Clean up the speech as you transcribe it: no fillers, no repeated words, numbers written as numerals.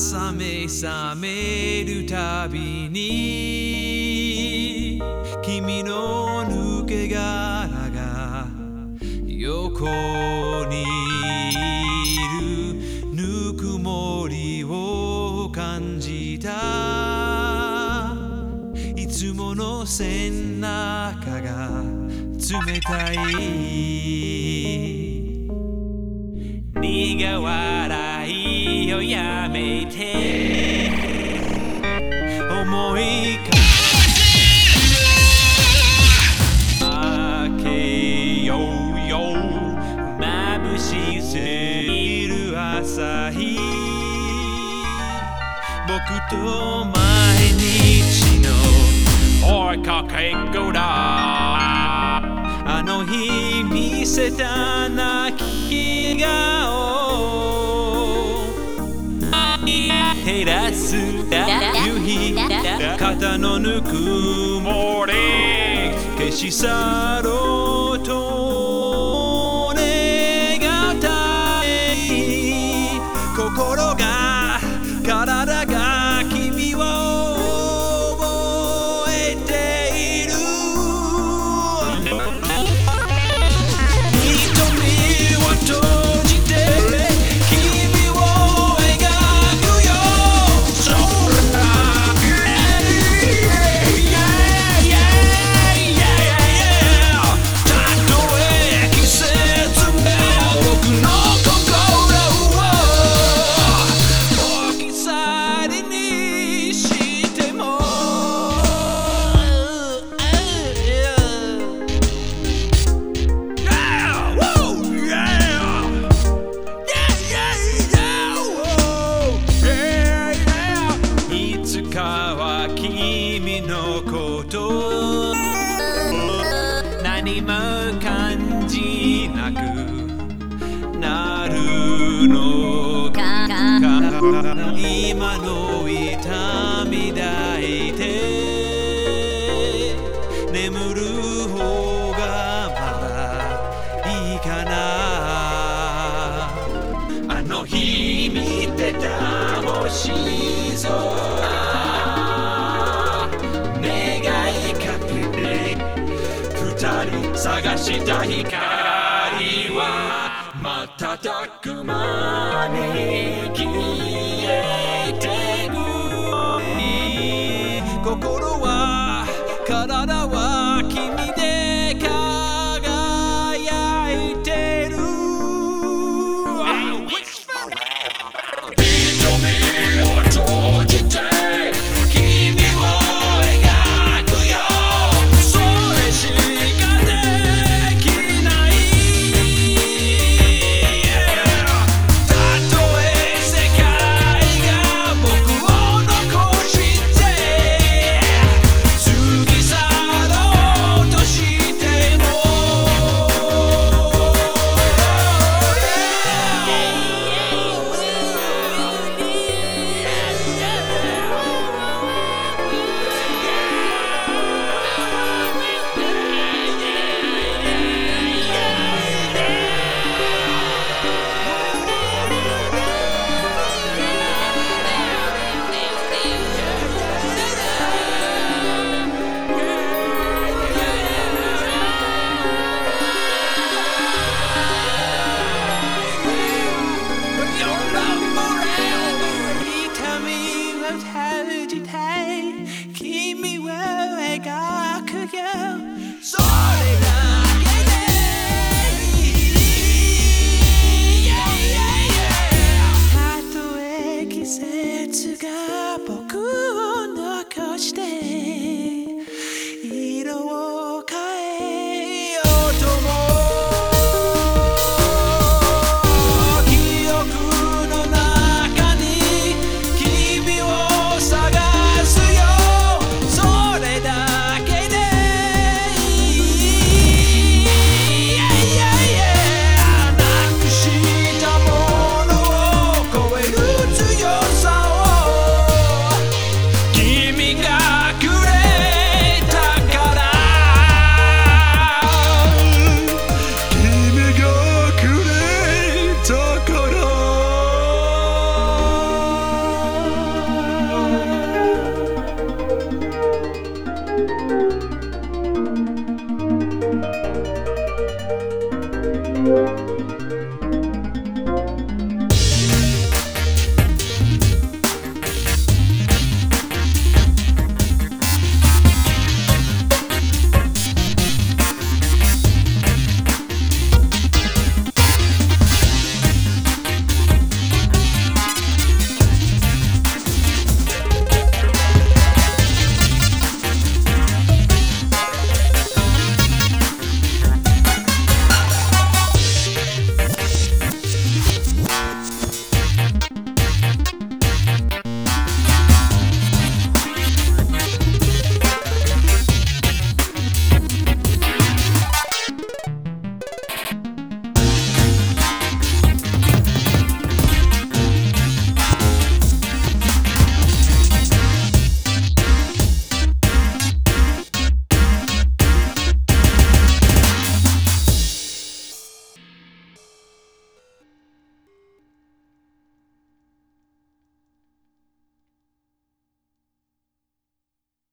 朝目覚めるたびに君の抜け殻が横にいるぬくもりを感じた。いつもの背中が冷たい。苦笑いをやめて思いかけようよ。眩しすぎる朝日、僕と毎日の追いかけっこだ。あの日見せた泣き顔、照らす夕日、肩のぬくもり消し去ろうと願ったい。心が体が君を覚えている。瞳を閉じて君を描くよ。たとえ季節が僕の心を置き去りにしても、いつかは君のこと何も感じなくなるのか。今の痛み抱いて眠る方がまだいいかな。あの日見てた星空、願いかけて二人探した光は瞬く間に消えてく。心は体は君で輝いてる。瞳を閉じて君を描くよ。それしかできない。たとえ世界が僕を残して過ぎ去ろうとしても、君を描くよ。それだけでいい。たとえ季節が僕を残して